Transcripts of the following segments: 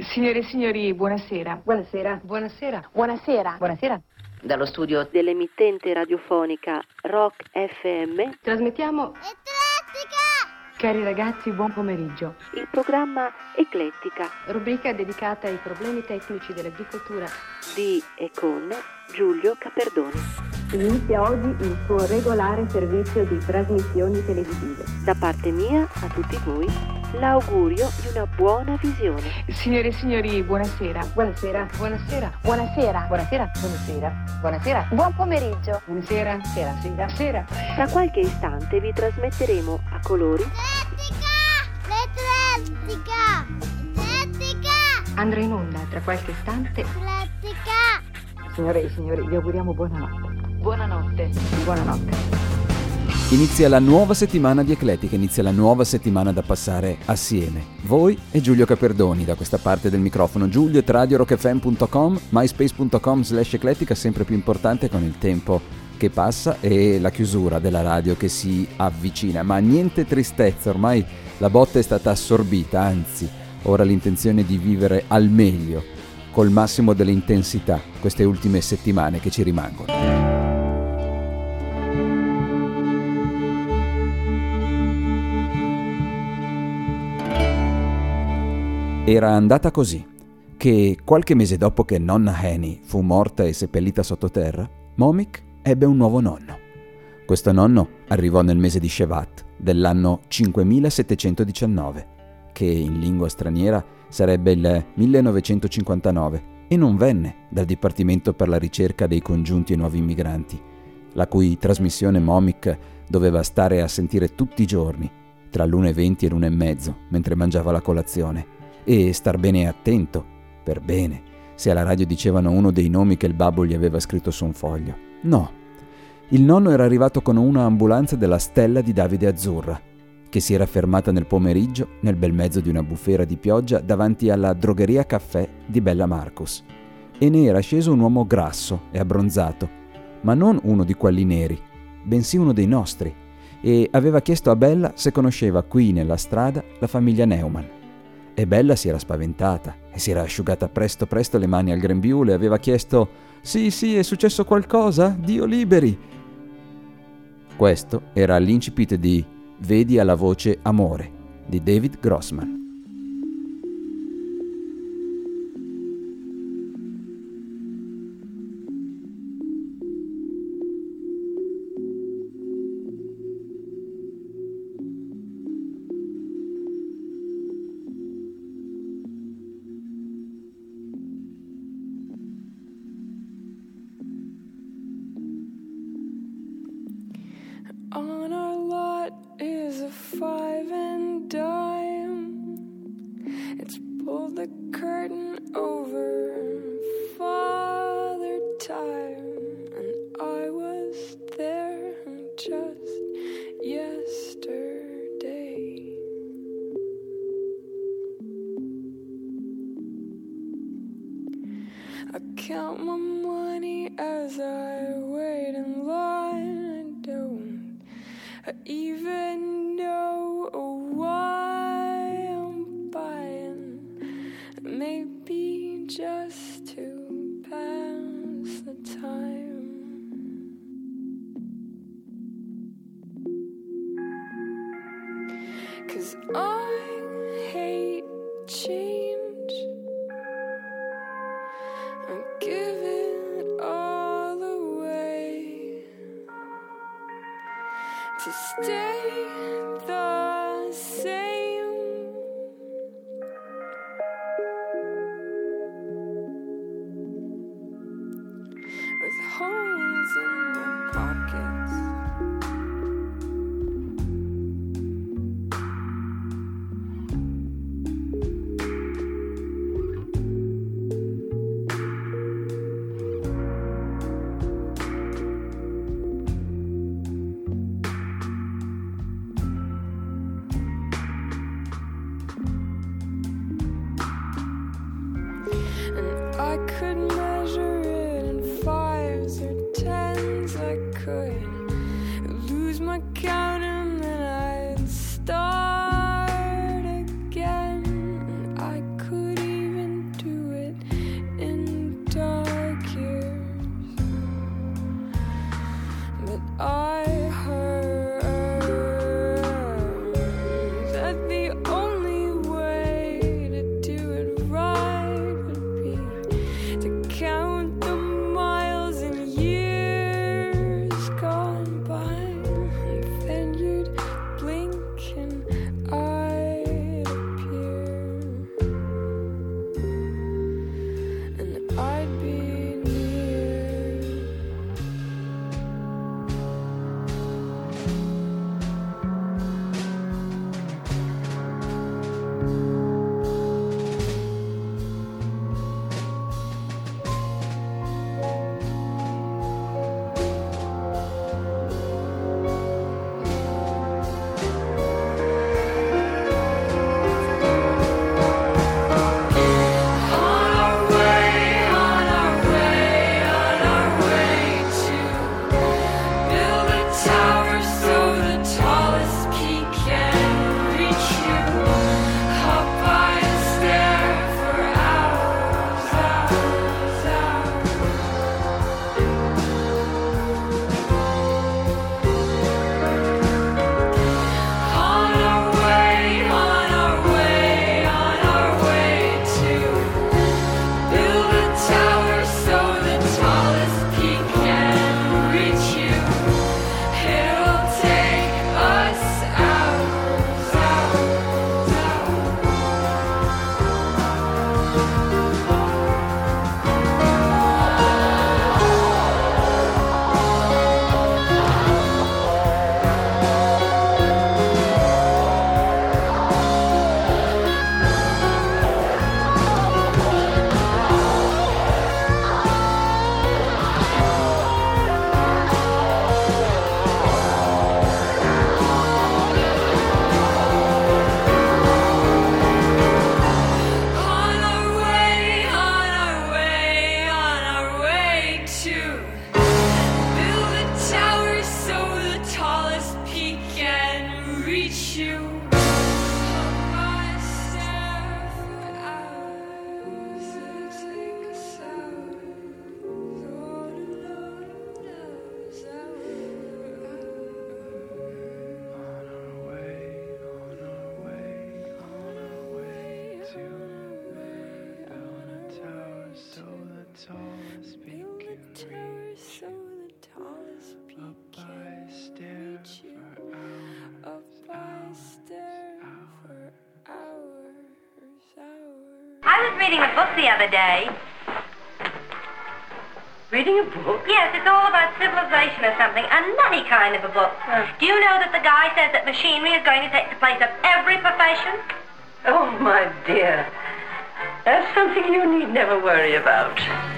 Signore e signori, buonasera. Buonasera. Buonasera. Buonasera. Buonasera. Dallo studio dell'emittente radiofonica Rock FM Trasmettiamo Eclettica! Cari ragazzi, buon pomeriggio. il programma Eclettica Rubrica dedicata ai problemi tecnici dell'agricoltura di e con Giulio Caperdoni. Inizia oggi il suo regolare servizio di trasmissioni televisive. Da parte mia a tutti voi l'augurio di una buona visione. Signore e signori, buonasera. Buonasera. Buonasera. Buonasera. Buonasera. Buonasera. Buonasera. Buon pomeriggio! Buonasera. Sera. Sera. Sera. Tra qualche istante vi trasmetteremo a colori L'Eclettica! L'Eclettica! Andrà in onda tra qualche istante. L'Eclettica! Signore e signori, vi auguriamo buonanotte. Buonanotte. Buonanotte. Inizia la nuova settimana di Eclettica, inizia la nuova settimana da passare assieme. Voi e Giulio Caperdoni, da questa parte del microfono. Giulio@rockfm.com, myspace.com/eclettica, sempre più importante con il tempo che passa e la chiusura della radio che si avvicina. Ma niente tristezza, ormai la botta è stata assorbita, anzi, ora l'intenzione di vivere al meglio, col massimo delle intensità, queste ultime settimane che ci rimangono. Era andata così, che qualche mese dopo che nonna Annie fu morta e seppellita sottoterra, Momik ebbe un nuovo nonno. Questo nonno arrivò nel mese di Shevat dell'anno 5719, che in lingua straniera sarebbe il 1959, e non venne dal Dipartimento per la ricerca dei congiunti e nuovi immigranti, la cui trasmissione Momik doveva stare a sentire tutti i giorni, tra l'1:20 e l'1:30, mentre mangiava la colazione, e star bene attento, per bene, se alla radio dicevano uno dei nomi che il babbo gli aveva scritto su un foglio. No, il nonno era arrivato con una ambulanza della Stella di Davide Azzurra, che si era fermata nel pomeriggio, nel bel mezzo di una bufera di pioggia, davanti alla drogheria caffè di Bella Marcus, e ne era sceso un uomo grasso e abbronzato, ma non uno di quelli neri, bensì uno dei nostri, e aveva chiesto a Bella se conosceva qui nella strada la famiglia Neumann. E Bella si era spaventata e si era asciugata presto le mani al grembiule e aveva chiesto: sì, è successo qualcosa? Dio liberi! Questo era l'incipit di Vedi alla voce Amore di David Grossman. On our lot is a 5 and dime. It's pulled the curtain over Father Time, and I was there just yesterday. I count my money as I wait in line. I even know why I'm buying, maybe just to pass the time. 'Cause I hate change. I give it all away to stay the same. With holes in my pockets. I could measure it in 5s or 10s. I could lose my count and then I'd start again. I could even Build a tower so the tallest peak can reach you. Up I stare for hours. I was reading a book the other day. Reading a book? Yes, it's all about civilization or something. A nutty kind of a book. Do you know that the guy says that machinery is going to take the place of every profession? Oh, my dear. That's something you need never worry about.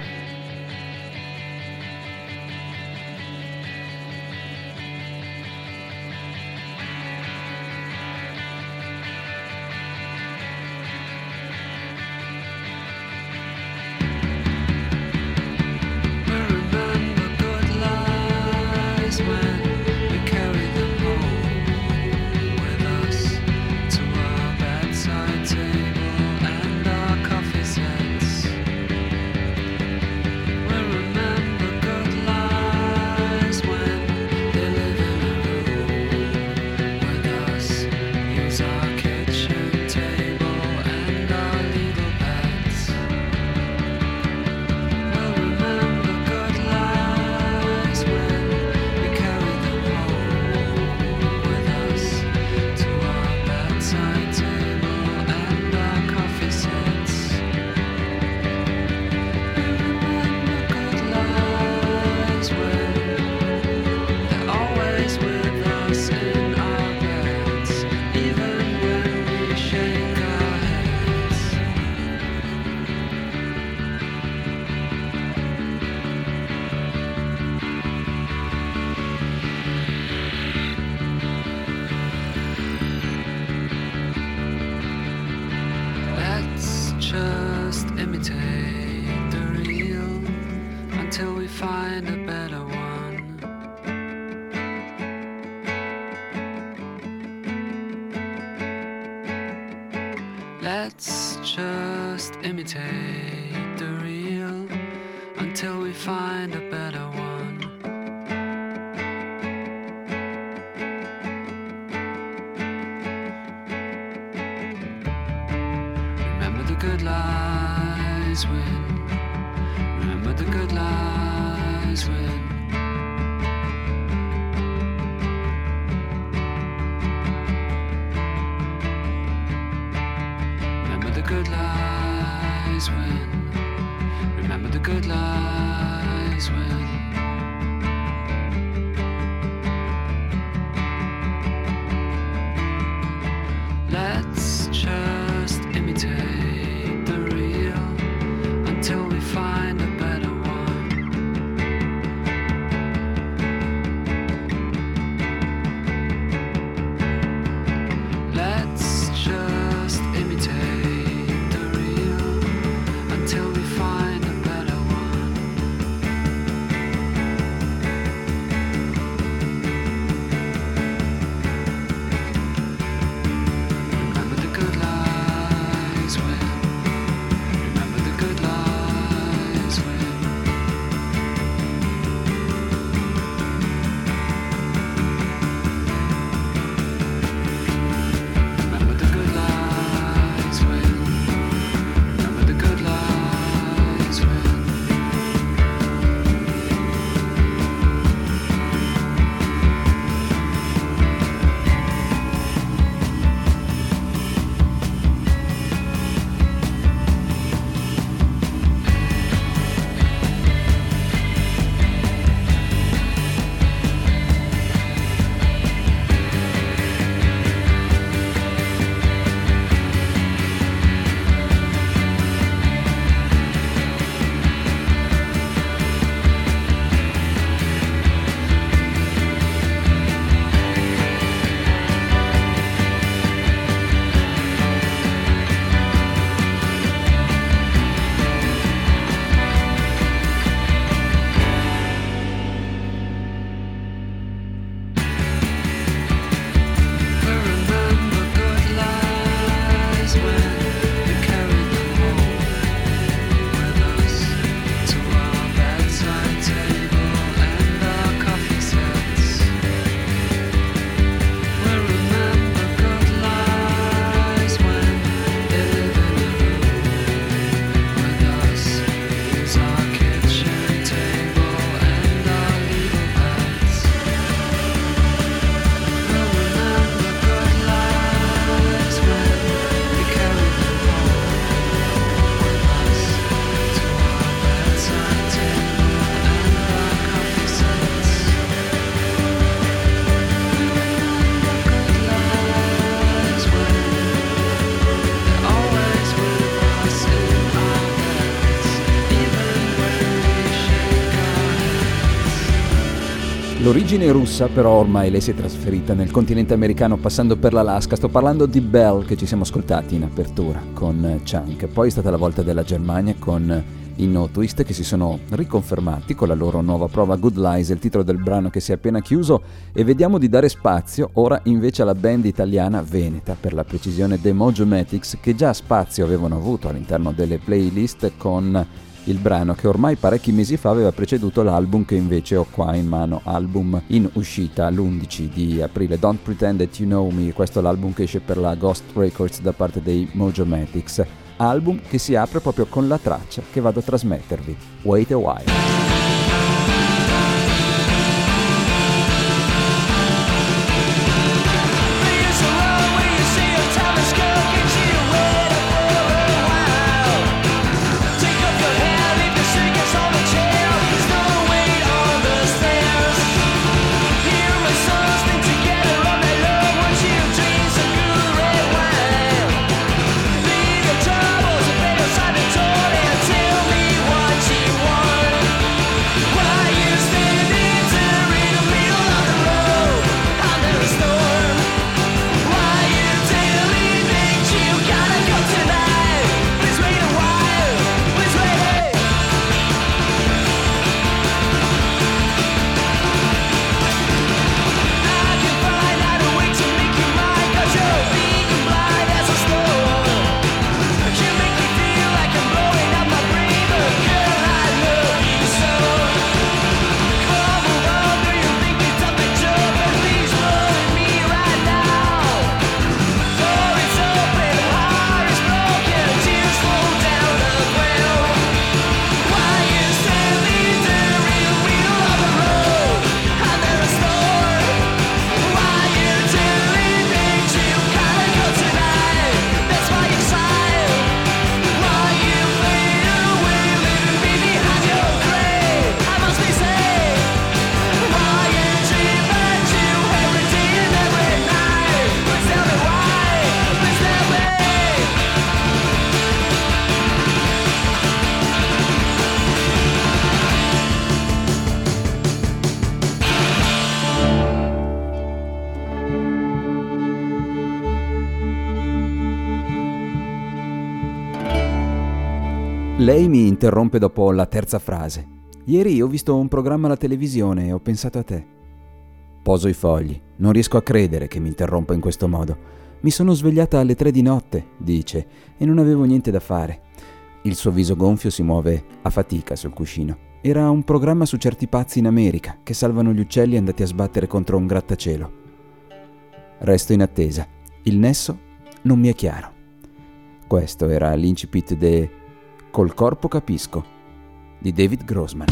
Let's just imitate the real until we find a better one. Remember the good lies win. Remember the good lies win. Good lies win. Remember the good lies win. Let's just imitate the real until we find a better one. Let's just imitate until we find a better one. d'origine russa, però ormai lei si è trasferita nel continente americano passando per l'Alaska. Sto parlando di Belle, che ci siamo ascoltati in apertura con Chunk. Poi è stata la volta della Germania con i No Twist, che si sono riconfermati con la loro nuova prova Good Lies, il titolo del brano che si è appena chiuso, e vediamo di dare spazio ora invece alla band italiana veneta, per la precisione The Mojomatics, che già spazio avevano avuto all'interno delle playlist con il brano che ormai parecchi mesi fa aveva preceduto l'album che invece ho qua in mano, album in uscita l'11 di aprile, Don't Pretend That You Know Me. Questo è l'album che esce per la Ghost Records da parte dei Mojomatics, album che si apre proprio con la traccia che vado a trasmettervi, Wait a While. Lei mi interrompe dopo la terza frase. Ieri ho visto un programma alla televisione e ho pensato a te. Poso i fogli. Non riesco a credere che mi interrompa in questo modo. Mi sono svegliata alle 3 di notte, dice, e non avevo niente da fare. Il suo viso gonfio si muove a fatica sul cuscino. Era un programma su certi pazzi in America che salvano gli uccelli andati a sbattere contro un grattacielo. Resto in attesa. Il nesso non mi è chiaro. Questo era l'incipit de Col corpo capisco di David Grossman.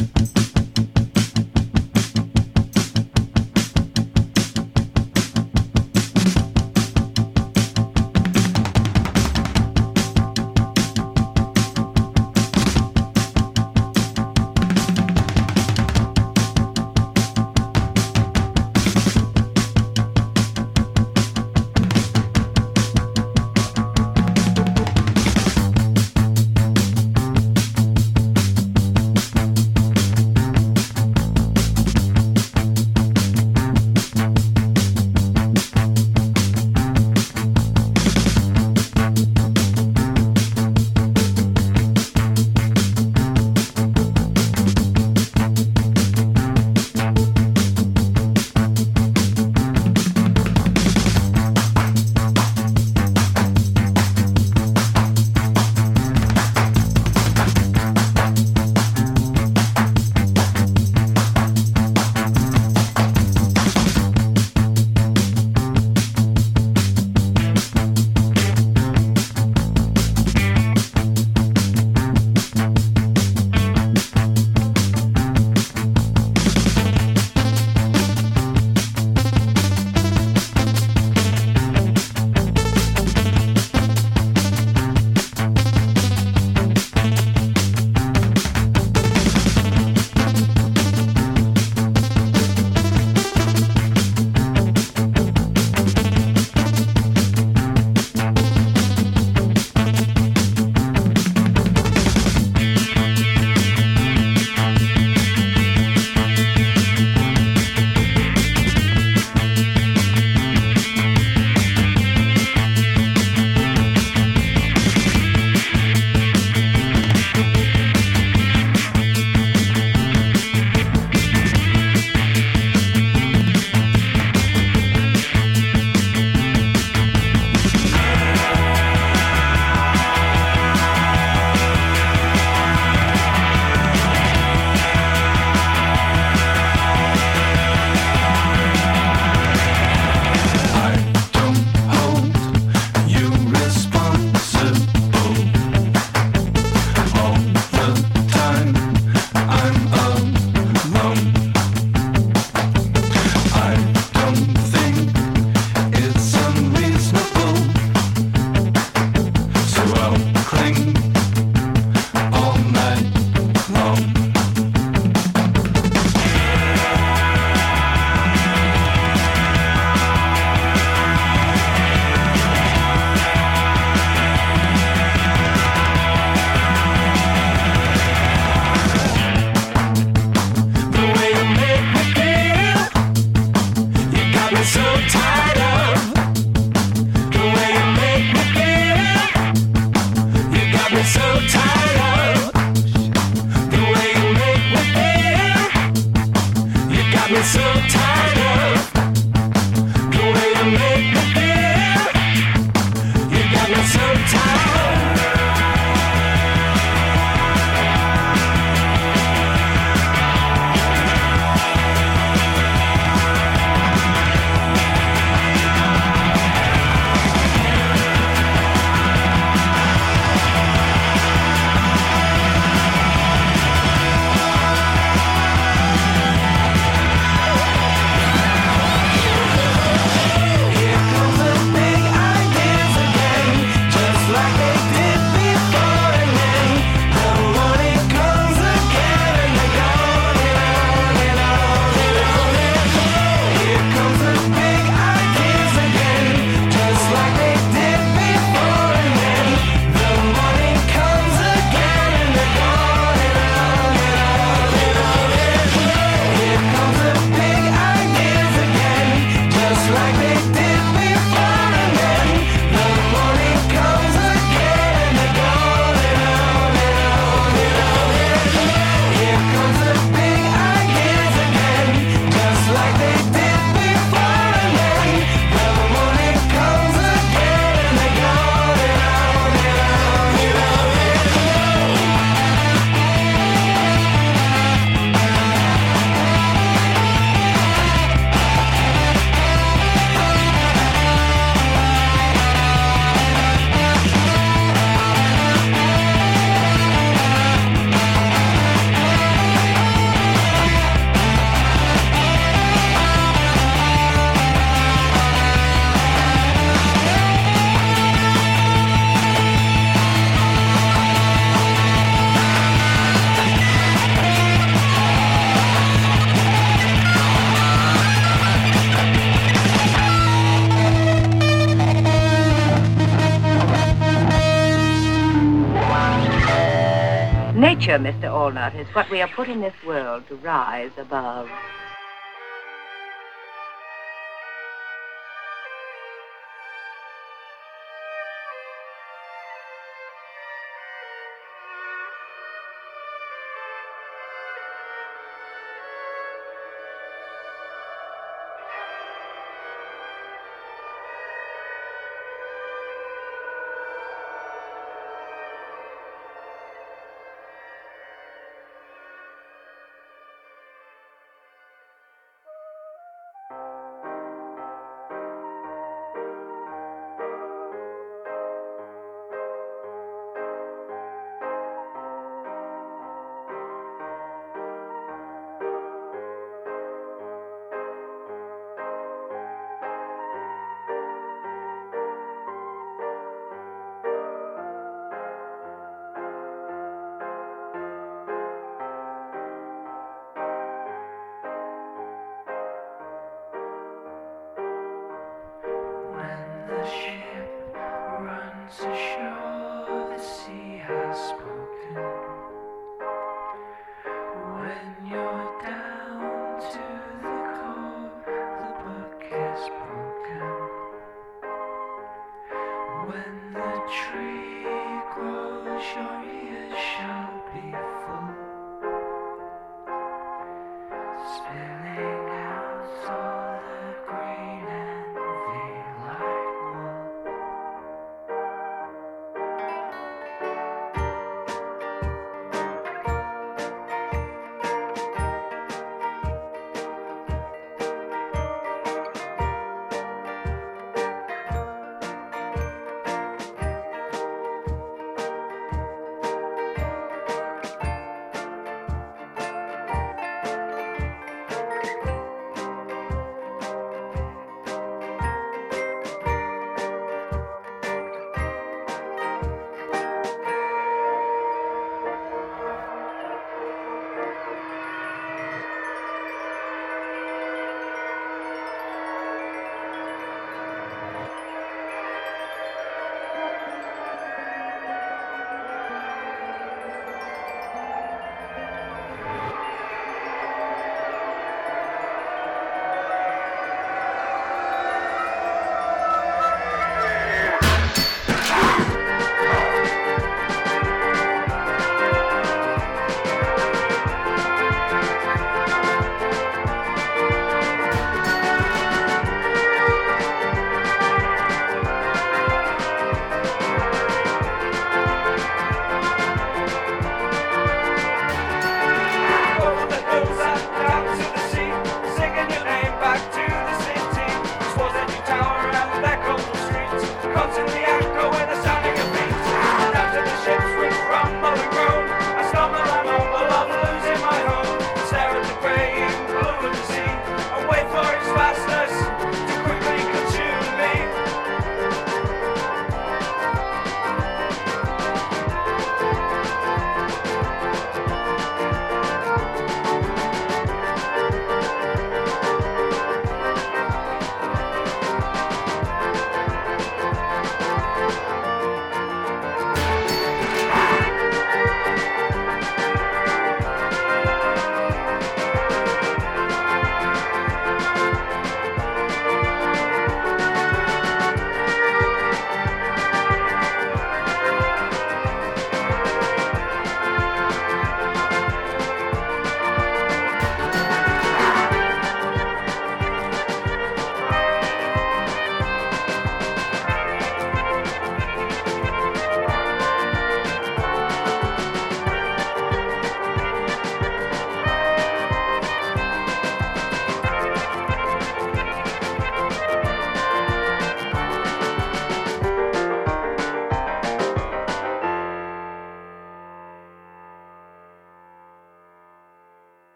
Nature, Mr. Allnut, is what we are put in this world to rise above.